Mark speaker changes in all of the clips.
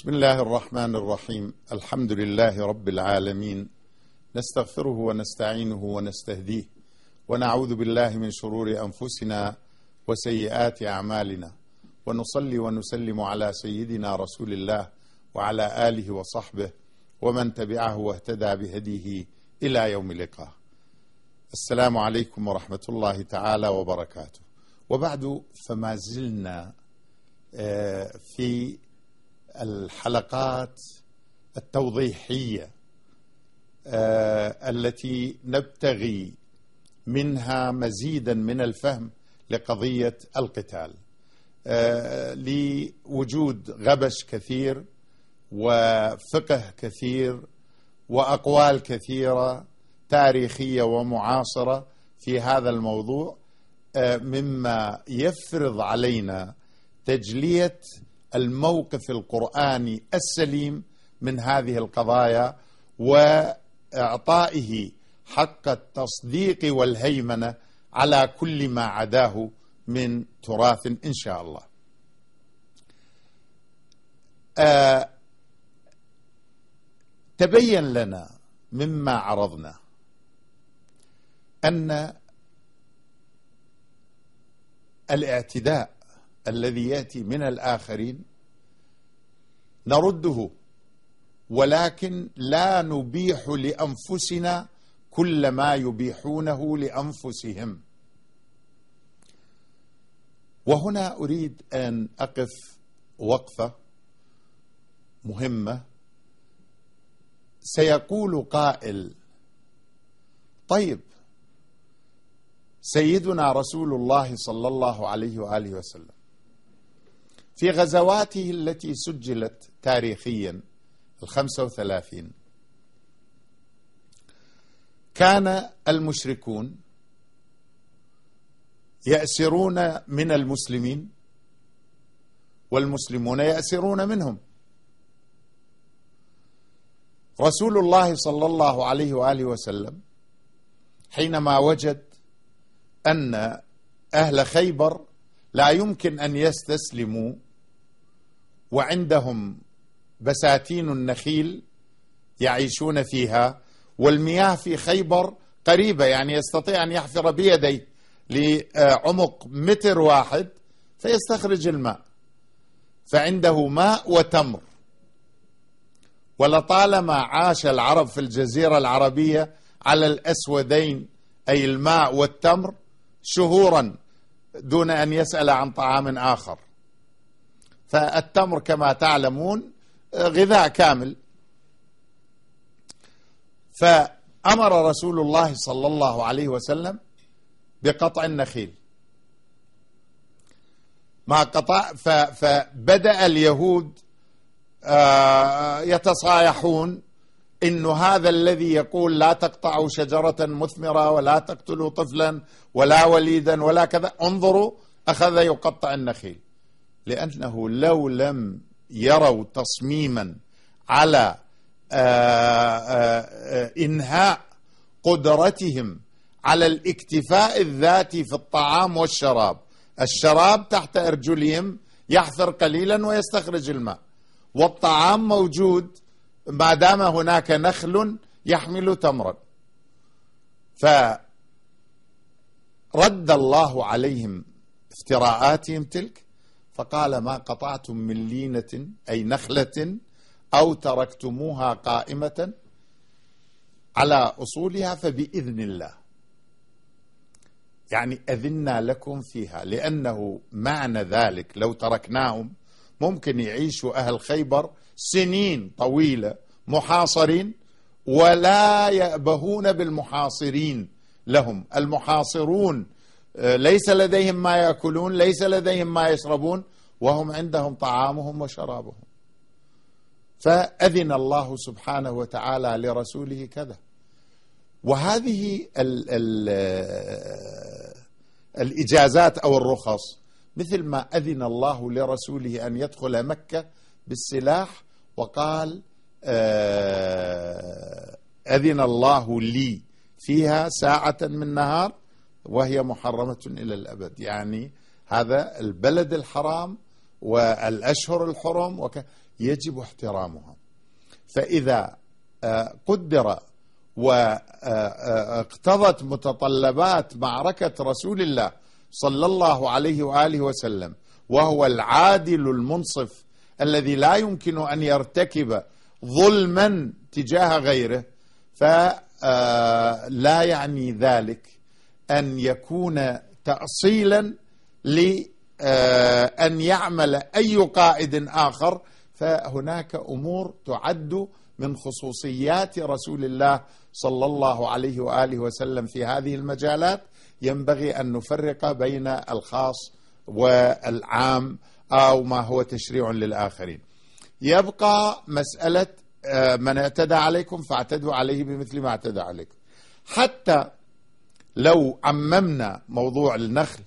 Speaker 1: بسم الله الرحمن الرحيم. الحمد لله رب العالمين، نستغفره ونستعينه ونستهديه ونعوذ بالله من شرور أنفسنا وسيئات أعمالنا، ونصلي ونسلم على سيدنا رسول الله وعلى آله وصحبه ومن تبعه واهتدى بهديه إلى يوم اللقاء. السلام عليكم ورحمة الله تعالى وبركاته. وبعد، فما زلنا في الحلقات التوضيحية التي نبتغي منها مزيدا من الفهم لقضية القتال، لوجود غبش كثير وفقه كثير وأقوال كثيرة تاريخية ومعاصرة في هذا الموضوع، مما يفرض علينا تجلية الموقف القرآني السليم من هذه القضايا وإعطائه حق التصديق والهيمنة على كل ما عداه من تراث إن شاء الله. تبين لنا مما عرضنا أن الاعتداء الذي يأتي من الآخرين نرده، ولكن لا نبيح لأنفسنا كل ما يبيحونه لأنفسهم. وهنا أريد أن أقف وقفة مهمة. سيقول قائل: طيب، سيدنا رسول الله صلى الله عليه وآله وسلم في غزواته التي سجلت تاريخيا 35 كان المشركون يأسرون من المسلمين والمسلمون يأسرون منهم. رسول الله صلى الله عليه وآله وسلم حينما وجد أن أهل خيبر لا يمكن أن يستسلموا وعندهم بساتين النخيل يعيشون فيها، والمياه في خيبر قريبة، يعني يستطيع أن يحفر بيديه لعمق 1 متر فيستخرج الماء، فعنده ماء وتمر. ولطالما عاش العرب في الجزيرة العربية على الأسودين، أي الماء والتمر، شهورا دون أن يسأل عن طعام آخر. فالتمر كما تعلمون غذاء كامل. فأمر رسول الله صلى الله عليه وسلم بقطع النخيل. ما قطع، فبدأ اليهود يتصايحون إنه هذا الذي يقول لا تقطعوا شجرة مثمرة ولا تقتلوا طفلا ولا وليدا ولا كذا، انظروا أخذ يقطع النخيل، لأنه لو لم يروا تصميما على إنهاء قدرتهم على الاكتفاء الذاتي في الطعام والشراب، الشراب تحت أرجلهم يحفر قليلا ويستخرج الماء، والطعام موجود ما دام هناك نخل يحمل تمرا. فرد الله عليهم افتراءاتهم تلك، فقال: ما قطعتم من لينة أي نخلة أو تركتموها قائمة على أصولها فبإذن الله، يعني أذنا لكم فيها، لأنه معنى ذلك لو تركناهم ممكن يعيشوا أهل خيبر سنين طويلة محاصرين ولا يأبهون بالمحاصرين لهم. المحاصرون ليس لديهم ما يأكلون، ليس لديهم ما يشربون، وهم عندهم طعامهم وشرابهم. فأذن الله سبحانه وتعالى لرسوله كذا. وهذه الإجازات أو الرخص، مثل ما أذن الله لرسوله أن يدخل مكة بالسلاح وقال: أذن الله لي فيها ساعة من نهار وهي محرمة إلى الأبد، يعني هذا البلد الحرام والأشهر الحرم يجب احترامها. فإذا قدر واقتضت متطلبات معركة رسول الله صلى الله عليه وآله وسلم، وهو العادل المنصف الذي لا يمكن أن يرتكب ظلما تجاه غيره، فلا يعني ذلك أن يكون تأصيلا لأن يعمل أي قائد آخر. فهناك أمور تعد من خصوصيات رسول الله صلى الله عليه وآله وسلم في هذه المجالات، ينبغي أن نفرق بين الخاص والعام أو ما هو تشريع للآخرين. يبقى مسألة من اعتدى عليكم فاعتدوا عليه بمثل ما اعتدى عليكم. حتى لو عممنا موضوع النخل،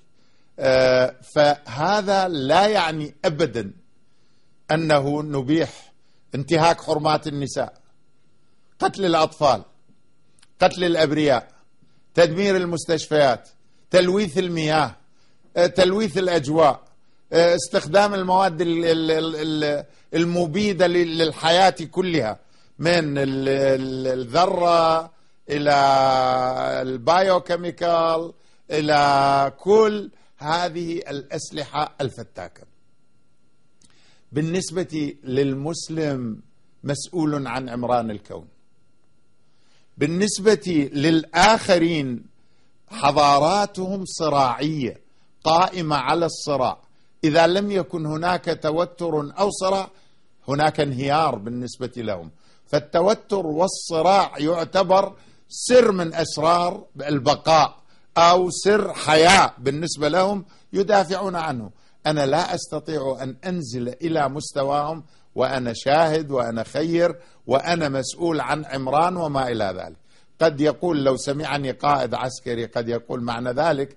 Speaker 1: فهذا لا يعني أبدا أنه نبيح انتهاك حرمات النساء، قتل الأطفال، قتل الأبرياء، تدمير المستشفيات، تلويث المياه، تلويث الأجواء، استخدام المواد المبيدة للحياة كلها، من الذرة إلى البايوكيميكال إلى كل هذه الأسلحة الفتاكة. بالنسبة للمسلم مسؤول عن عمران الكون، بالنسبة للآخرين حضاراتهم صراعية قائمة على الصراع. إذا لم يكن هناك توتر أو صراع هناك انهيار بالنسبة لهم. فالتوتر والصراع يعتبر سر من أسرار البقاء أو سر حياة بالنسبة لهم يدافعون عنه. أنا لا أستطيع أن أنزل إلى مستواهم وأنا شاهد وأنا خير وأنا مسؤول عن عمران وما إلى ذلك. قد يقول لو سمعني قائد عسكري قد يقول معنى ذلك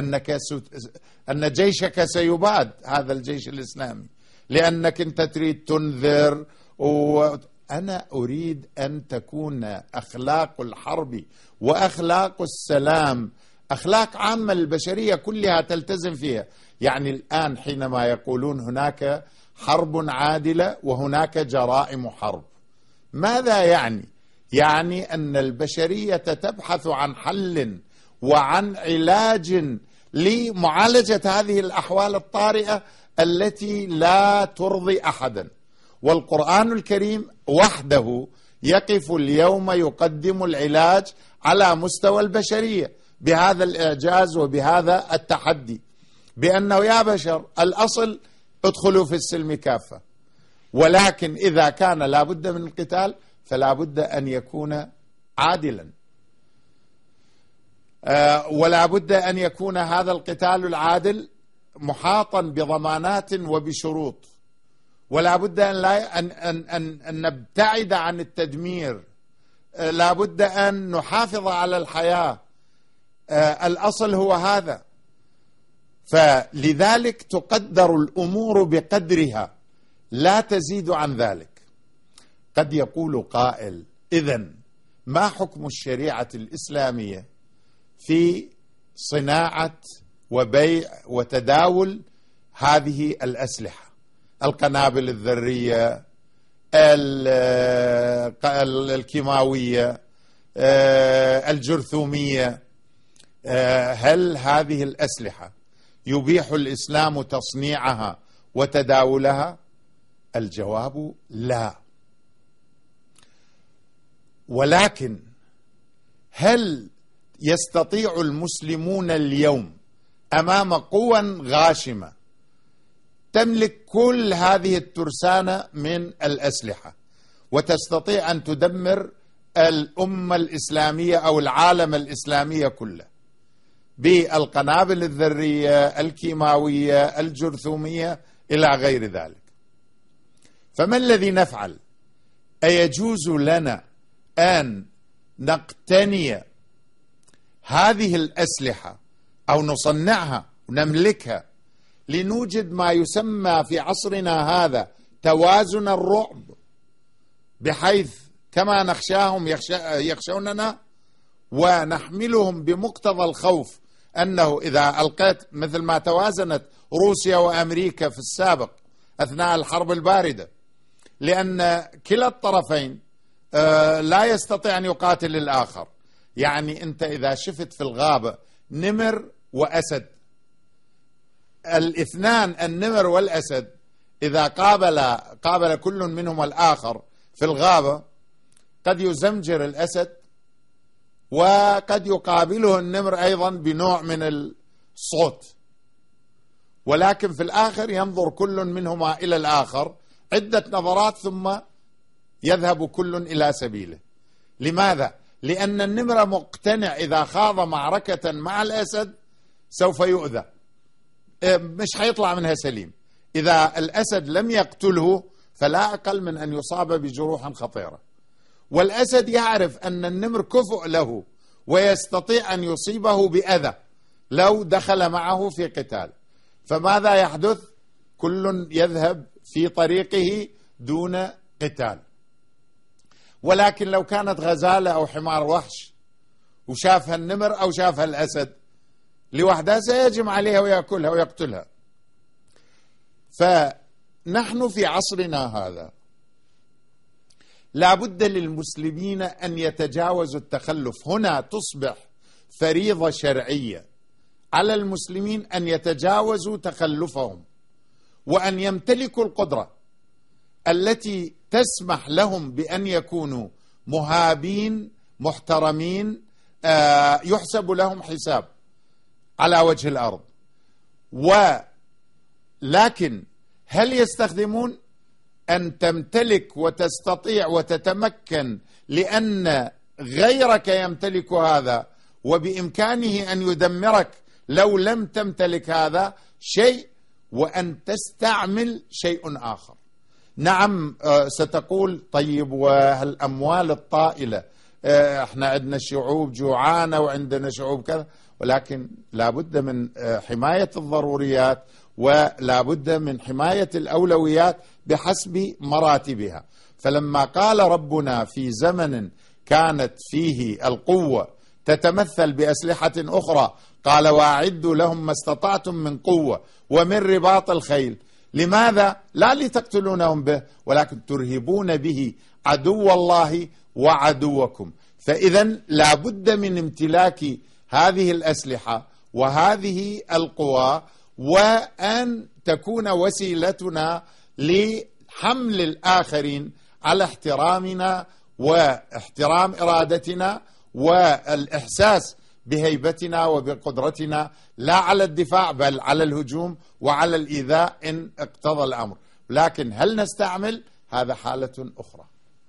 Speaker 1: أن جيشك سيباد، هذا الجيش الإسلامي، لأنك أنت تريد تنذر. وأنا أريد أن تكون أخلاق الحرب وأخلاق السلام أخلاق عامة للبشرية كلها تلتزم فيها. يعني الآن حينما يقولون هناك حرب عادلة وهناك جرائم حرب، ماذا يعني؟ يعني أن البشرية تبحث عن حل وعن علاج لمعالجة هذه الأحوال الطارئة التي لا ترضي أحدا. والقرآن الكريم وحده يقف اليوم يقدم العلاج على مستوى البشرية بهذا الإعجاز وبهذا التحدي، بأنه يا بشر الأصل ادخلوا في السلم كافة، ولكن إذا كان لا بد من القتال فلا بد أن يكون عادلا، ولا بد أن يكون هذا القتال العادل محاطا بضمانات وبشروط، ولا بد أن نبتعد عن التدمير، لا بد أن نحافظ على الحياة. الأصل هو هذا. فلذلك تقدر الأمور بقدرها لا تزيد عن ذلك. قد يقول قائل إذن ما حكم الشريعة الإسلامية في صناعة وبيع وتداول هذه الأسلحة، القنابل الذرية، الكيماوية، الجرثومية، هل هذه الأسلحة يبيح الإسلام تصنيعها وتداولها؟ الجواب لا. ولكن هل يستطيع المسلمون اليوم أمام قوى غاشمة تملك كل هذه الترسانة من الأسلحة وتستطيع أن تدمر الأمة الإسلامية أو العالم الإسلامي كله بالقنابل الذرية، الكيماوية، الجرثومية إلى غير ذلك؟ فما الذي نفعل؟ أيجوز لنا أن نقتني هذه الأسلحة أو نصنعها ونملكها لنوجد ما يسمى في عصرنا هذا توازن الرعب، بحيث كما نخشاهم يخشوننا، ونحملهم بمقتضى الخوف أنه إذا ألقيت مثل ما توازنت روسيا وأمريكا في السابق أثناء الحرب الباردة، لأن كلا الطرفين لا يستطيع أن يقاتل الآخر. يعني أنت إذا شفت في الغابة نمر وأسد، الاثنان النمر والأسد إذا قابل كل منهما الآخر في الغابة، قد يزمجر الأسد وقد يقابله النمر أيضا بنوع من الصوت، ولكن في الآخر ينظر كل منهما إلى الآخر عدة نظرات ثم يذهب كل إلى سبيله. لماذا؟ لأن النمر مقتنع إذا خاض معركة مع الأسد سوف يؤذى، مش حيطلع منها سليم. إذا الأسد لم يقتله فلا أقل من أن يصاب بجروح خطيرة، والأسد يعرف أن النمر كفؤ له ويستطيع أن يصيبه بأذى لو دخل معه في قتال. فماذا يحدث؟ كل يذهب في طريقه دون قتال. ولكن لو كانت غزالة أو حمار وحش وشافها النمر أو شافها الأسد لوحدها سيهجم عليها ويأكلها ويقتلها. فنحن في عصرنا هذا لا بد للمسلمين أن يتجاوزوا التخلف. هنا تصبح فريضة شرعية على المسلمين أن يتجاوزوا تخلفهم وأن يمتلكوا القدرة التي تسمح لهم بأن يكونوا مهابين محترمين يحسب لهم حساب على وجه الأرض. ولكن هل يستخدمون أن تمتلك وتستطيع وتتمكن لأن غيرك يمتلك هذا وبإمكانه أن يدمرك لو لم تمتلك هذا شيء، وأن تستعمل شيء آخر. نعم ستقول طيب وهالأموال الطائلة، احنا عندنا شعوب جوعانة وعندنا شعوب كذا، ولكن لا بد من حماية الضروريات ولا بد من حماية الأولويات بحسب مراتبها. فلما قال ربنا في زمن كانت فيه القوة تتمثل بأسلحة أخرى، قال وأعدوا لهم ما استطعتم من قوة ومن رباط الخيل. لماذا؟ لا لتقتلونهم به ولكن ترهبون به عدو الله وعدوكم. فإذا لا بد من امتلاك هذه الأسلحة وهذه القوى، وأن تكون وسيلتنا لحمل الآخرين على احترامنا واحترام إرادتنا والإحساس بهيبتنا وبقدرتنا، لا على الدفاع بل على الهجوم وعلى الإيذاء إن اقتضى الأمر. لكن هل نستعمل؟ هذا حالة أخرى.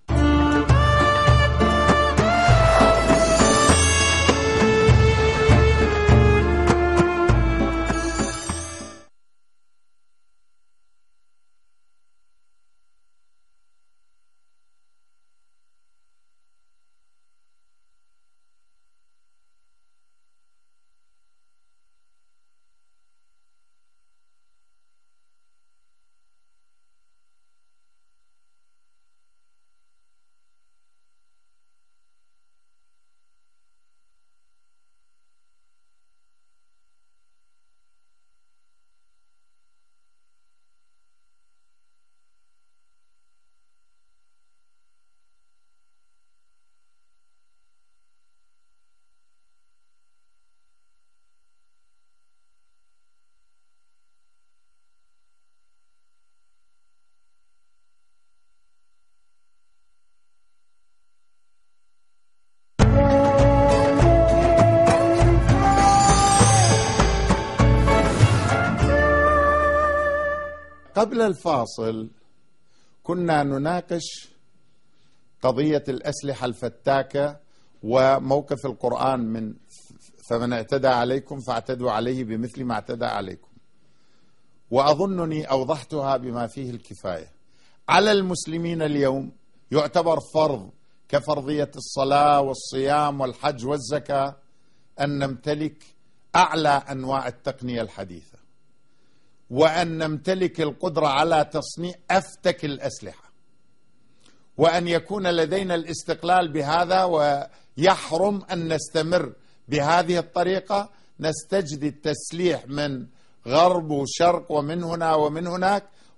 Speaker 1: قبل الفاصل كنا نناقش قضية الأسلحة الفتاكة وموقف القرآن من فمن اعتدى عليكم فاعتدوا عليه بمثل ما اعتدى عليكم، وأظنني أوضحتها بما فيه الكفاية. على المسلمين اليوم يعتبر فرض كفرضية الصلاة والصيام والحج والزكاة أن نمتلك أعلى أنواع التقنية الحديثة، وأن نمتلك القدرة على تصنيع أفتك الأسلحة، وأن يكون لدينا الاستقلال بهذا، ويحرم أن نستمر بهذه الطريقة نستجدي التسليح من غرب وشرق ومن هنا ومن هناك،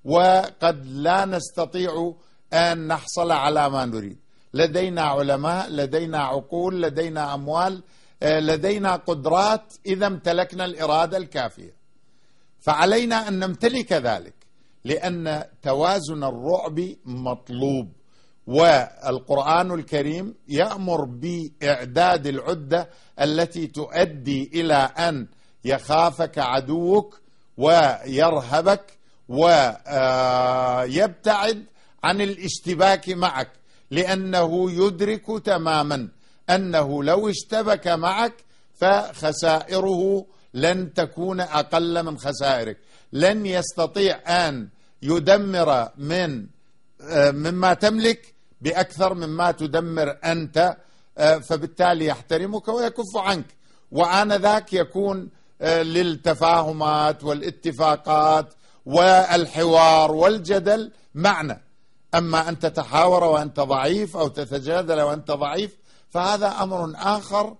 Speaker 1: وقد لا نستطيع أن نحصل على ما نريد. لدينا علماء، لدينا عقول، لدينا أموال، لدينا قدرات إذا امتلكنا الإرادة الكافية، فعلينا أن نمتلك ذلك، لأن توازن الرعب مطلوب. والقرآن الكريم يأمر بإعداد العدة التي تؤدي إلى أن يخافك عدوك ويرهبك ويبتعد عن الاشتباك معك، لأنه يدرك تماما أنه لو اشتبك معك فخسائره لن تكون أقل من خسائرك، لن يستطيع أن يدمر مما تملك بأكثر مما تدمر أنت، فبالتالي يحترمك ويكف عنك، وآنذاك يكون للتفاهمات والاتفاقات والحوار والجدل معنى. أما أن تتحاور وأنت ضعيف أو تتجادل وأنت ضعيف فهذا أمر آخر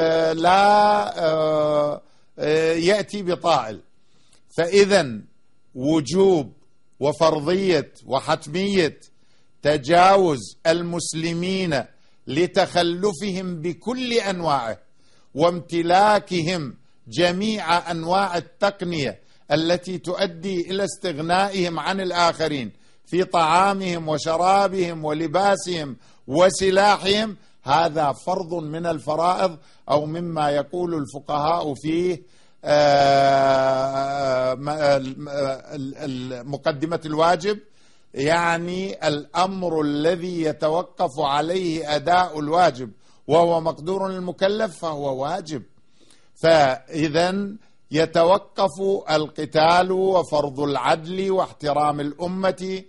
Speaker 1: لا يأتي بطائل. فإذا وجوب وفرضية وحتمية تجاوز المسلمين لتخلفهم بكل أنواعه وامتلاكهم جميع أنواع التقنية التي تؤدي إلى استغنائهم عن الآخرين في طعامهم وشرابهم ولباسهم وسلاحهم، هذا فرض من الفرائض، أو مما يقول الفقهاء فيه مقدمة الواجب، يعني الأمر الذي يتوقف عليه أداء الواجب وهو مقدور للمكلف فهو واجب. فإذا يتوقف القتال وفرض العدل واحترام الأمة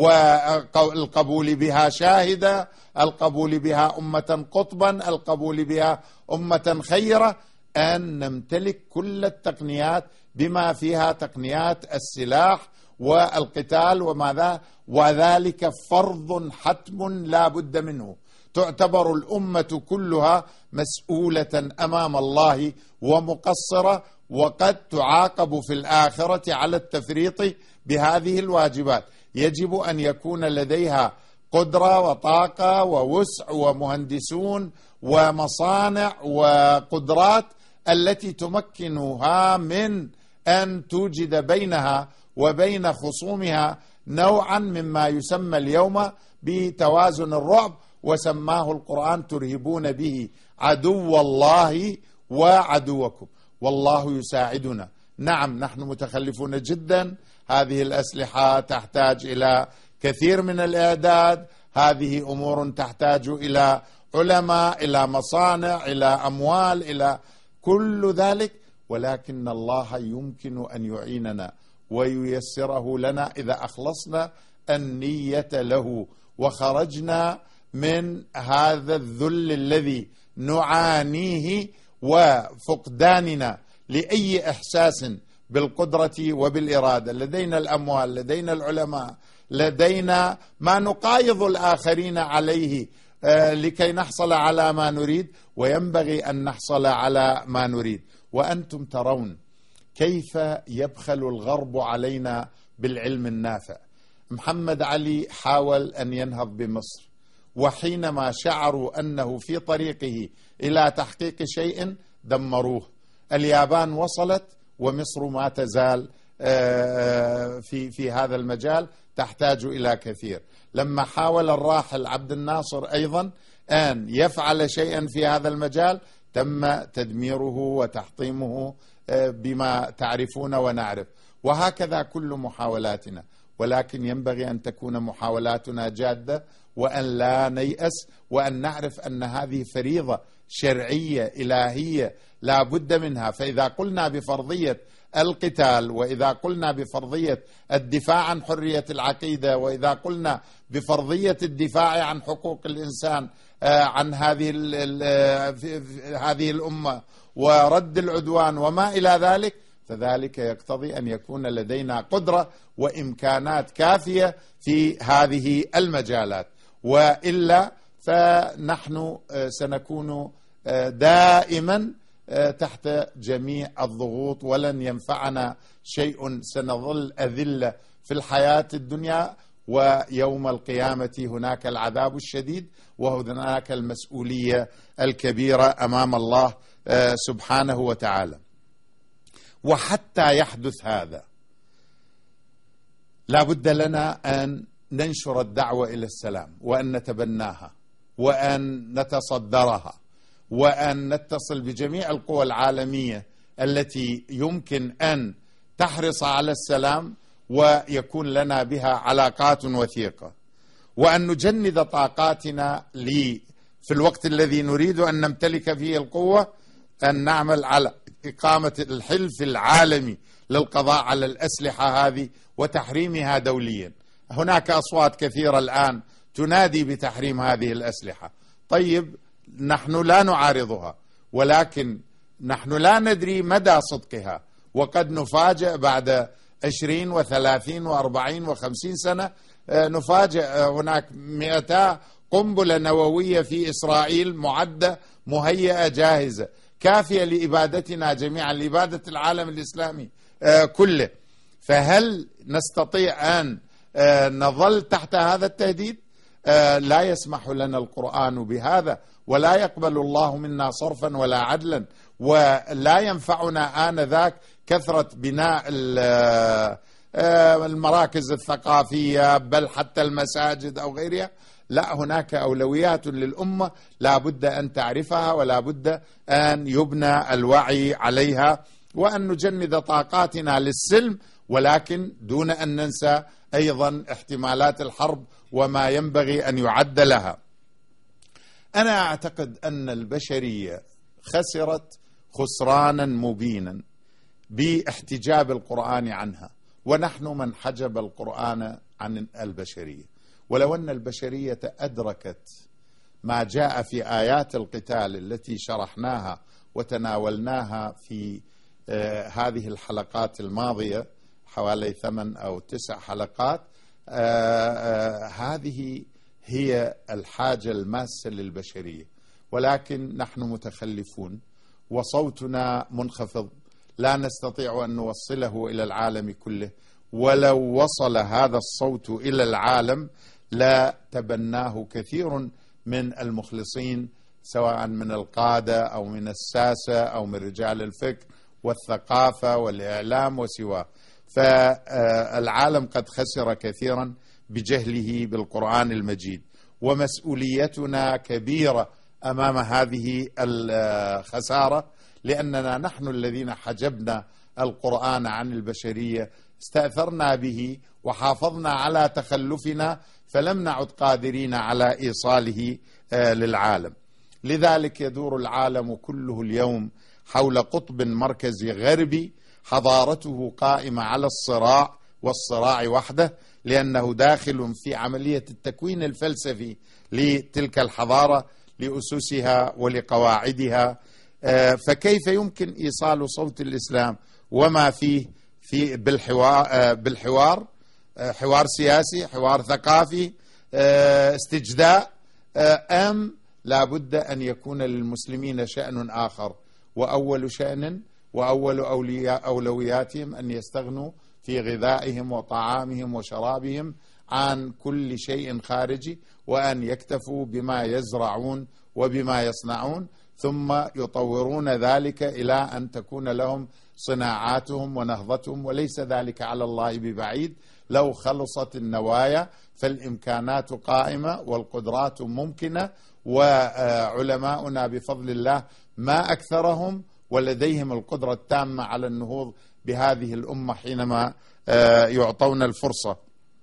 Speaker 1: والقبول بها شاهدة، القبول بها أمة قطبا، القبول بها أمة خيرة، أن نمتلك كل التقنيات بما فيها تقنيات السلاح والقتال وماذا، وذلك فرض حتم لا بد منه. تعتبر الأمة كلها مسؤولة أمام الله ومقصرة، وقد تعاقب في الآخرة على التفريط بهذه الواجبات. يجب أن يكون لديها قدرة وطاقة ووسع ومهندسون ومصانع وقدرات التي تمكنها من أن توجد بينها وبين خصومها نوعا مما يسمى اليوم بتوازن الرعب، وسماه القرآن ترهبون به عدو الله وعدوكم والله يساعدنا. نعم نحن متخلفون جدا، هذه الأسلحة تحتاج إلى كثير من الإعداد، هذه أمور تحتاج إلى علماء، إلى مصانع، إلى أموال، إلى كل ذلك، ولكن الله يمكن أن يعيننا وييسره لنا إذا أخلصنا النية له وخرجنا من هذا الذل الذي نعانيه وفقداننا لأي إحساس بالقدرة وبالإرادة. لدينا الأموال، لدينا العلماء، لدينا ما نقايض الآخرين عليه لكي نحصل على ما نريد، وينبغي أن نحصل على ما نريد. وأنتم ترون كيف يبخل الغرب علينا بالعلم النافع. محمد علي حاول أن ينهض بمصر، وحينما شعروا أنه في طريقه إلى تحقيق شيء دمروه. اليابان وصلت ومصر ما تزال في هذا المجال تحتاج إلى كثير. لما حاول الراحل عبد الناصر أيضا أن يفعل شيئا في هذا المجال تم تدميره وتحطيمه بما تعرفون ونعرف، وهكذا كل محاولاتنا. ولكن ينبغي أن تكون محاولاتنا جادة، وأن لا نيأس، وأن نعرف أن هذه فريضة شرعية إلهية لا بد منها. فإذا قلنا بفرضية القتال، وإذا قلنا بفرضية الدفاع عن حرية العقيدة، وإذا قلنا بفرضية الدفاع عن حقوق الإنسان عن هذه الأمة ورد العدوان وما إلى ذلك، فذلك يقتضي أن يكون لدينا قدرة وإمكانات كافية في هذه المجالات، وإلا فنحن سنكون دائما تحت جميع الضغوط ولن ينفعنا شيء، سنظل أذلة في الحياة الدنيا، ويوم القيامة هناك العذاب الشديد، وهناك المسؤولية الكبيرة أمام الله سبحانه وتعالى. وحتى يحدث هذا لا بد لنا أن ننشر الدعوة إلى السلام، وأن نتبناها، وأن نتصدرها، وأن نتصل بجميع القوى العالمية التي يمكن أن تحرص على السلام ويكون لنا بها علاقات وثيقة، وأن نجند طاقاتنا في الوقت الذي نريد أن نمتلك فيه القوة، أن نعمل على إقامة الحلف العالمي للقضاء على الأسلحة هذه وتحريمها دوليا. هناك أصوات كثيرة الآن تنادي بتحريم هذه الأسلحة. طيب، نحن لا نعارضها، ولكن نحن لا ندري مدى صدقها، وقد نفاجأ بعد 20 و30 و40 و50 سنة، نفاجأ هناك 200 قنبلة نووية في إسرائيل معدة مهيئة جاهزة كافية لإبادتنا جميعا، لإبادة العالم الإسلامي كله. فهل نستطيع أن نظل تحت هذا التهديد؟ لا يسمح لنا القرآن بهذا، ولا يقبل الله منا صرفا ولا عدلا، ولا ينفعنا آنذاك كثرة بناء المراكز الثقافية بل حتى المساجد أو غيرها. لا، هناك أولويات للأمة لا بد أن تعرفها، ولا بد أن يبنى الوعي عليها، وأن نجند طاقاتنا للسلم، ولكن دون أن ننسى أيضا احتمالات الحرب وما ينبغي أن يعد لها. أنا أعتقد أن البشرية خسرت خسرانا مبينا باحتجاب القرآن عنها، ونحن من حجب القرآن عن البشرية. ولو أن البشرية أدركت ما جاء في آيات القتال التي شرحناها وتناولناها في هذه الحلقات الماضية، حوالي 8 أو 9 حلقات، هذه هي الحاجة الماسة للبشرية، ولكن نحن متخلفون وصوتنا منخفض، لا نستطيع أن نوصله إلى العالم كله. ولو وصل هذا الصوت إلى العالم لا تبناه كثير من المخلصين، سواء من القادة أو من الساسة أو من رجال الفكر والثقافة والإعلام وسواه. فالعالم قد خسر كثيرا بجهله بالقرآن المجيد، ومسؤوليتنا كبيرة أمام هذه الخسارة، لأننا نحن الذين حجبنا القرآن عن البشرية، استأثرنا به وحافظنا على تخلفنا، فلم نعد قادرين على إيصاله للعالم. لذلك يدور العالم كله اليوم حول قطب مركزي غربي، حضارته قائمة على الصراع والصراع وحده، لأنه داخل في عملية التكوين الفلسفي لتلك الحضارة، لأسسها ولقواعدها. فكيف يمكن إيصال صوت الإسلام وما فيه بالحوار، حوار سياسي، حوار ثقافي، استجداء، أم لابد أن يكون للمسلمين شأن آخر، وأول شأن وأول أولوياتهم أن يستغنوا في غذائهم وطعامهم وشرابهم عن كل شيء خارجي، وأن يكتفوا بما يزرعون وبما يصنعون، ثم يطورون ذلك إلى أن تكون لهم صناعاتهم ونهضتهم. وليس ذلك على الله ببعيد، لو خلصت النوايا فالإمكانات قائمة والقدرات ممكنة، وعلماؤنا بفضل الله ما أكثرهم، ولديهم القدرة التامة على النهوض بهذه الأمة حينما يعطون الفرصة.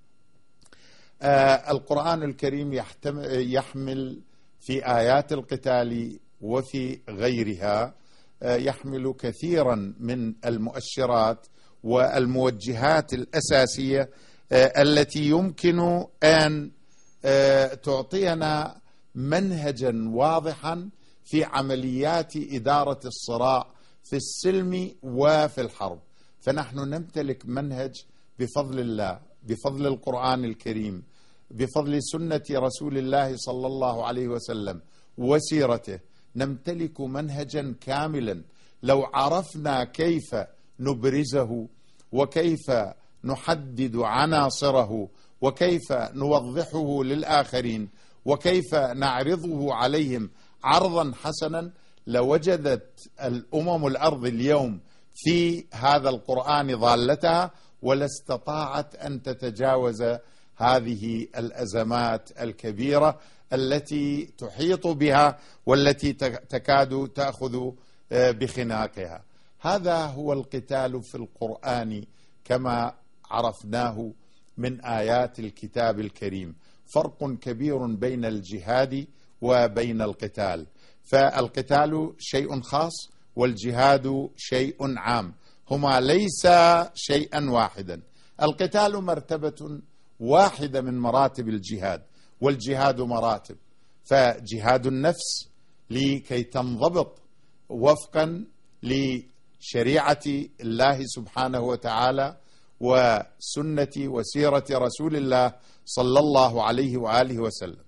Speaker 1: القرآن الكريم يحمل في آيات القتال وفي غيرها، يحمل كثيرا من المؤشرات والموجهات الأساسية التي يمكن أن تعطينا منهجا واضحا في عمليات إدارة الصراع في السلم وفي الحرب. فنحن نمتلك منهج بفضل الله، بفضل القرآن الكريم، بفضل سنة رسول الله صلى الله عليه وسلم وسيرته، نمتلك منهجا كاملا. لو عرفنا كيف نبرزه وكيف نحدد عناصره وكيف نوضحه للآخرين وكيف نعرضه عليهم عرضا حسنا، لوجدت الأمم الأرض اليوم في هذا القرآن ضالتها، ولا استطاعت أن تتجاوز هذه الأزمات الكبيرة التي تحيط بها والتي تكاد تأخذ بخناقها. هذا هو القتال في القرآن كما عرفناه من آيات الكتاب الكريم. فرق كبير بين الجهاد وبين القتال، فالقتال شيء خاص والجهاد شيء عام، هما ليس شيئا واحدا. القتال مرتبة واحدة من مراتب الجهاد، والجهاد مراتب، فجهاد النفس لكي تنضبط وفقا لشريعة الله سبحانه وتعالى وسنة وسيرة رسول الله صلى الله عليه وآله وسلم.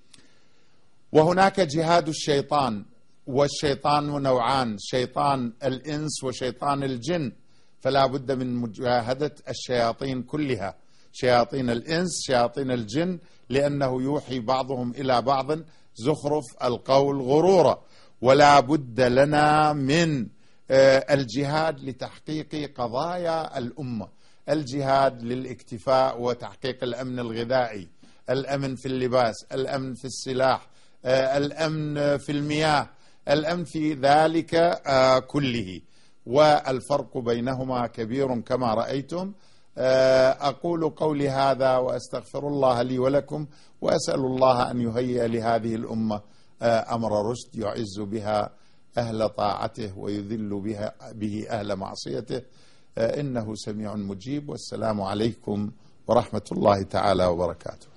Speaker 1: وهناك جهاد الشيطان، والشيطان نوعان، شيطان الإنس وشيطان الجن، فلا بد من مجاهدة الشياطين كلها، شياطين الإنس شياطين الجن، لأنه يوحي بعضهم إلى بعض زخرف القول غرورا. ولا بد لنا من الجهاد لتحقيق قضايا الأمة، الجهاد للاكتفاء وتحقيق الأمن الغذائي، الأمن في اللباس، الأمن في السلاح، الأمن في المياه، الأمن في ذلك كله، والفرق بينهما كبير كما رأيتم. أقول قولي هذا وأستغفر الله لي ولكم، وأسأل الله أن يهيئ لهذه الأمة أمر رشد يعز بها أهل طاعته ويذل به أهل معصيته، إنه سميع مجيب. والسلام عليكم ورحمة الله تعالى وبركاته.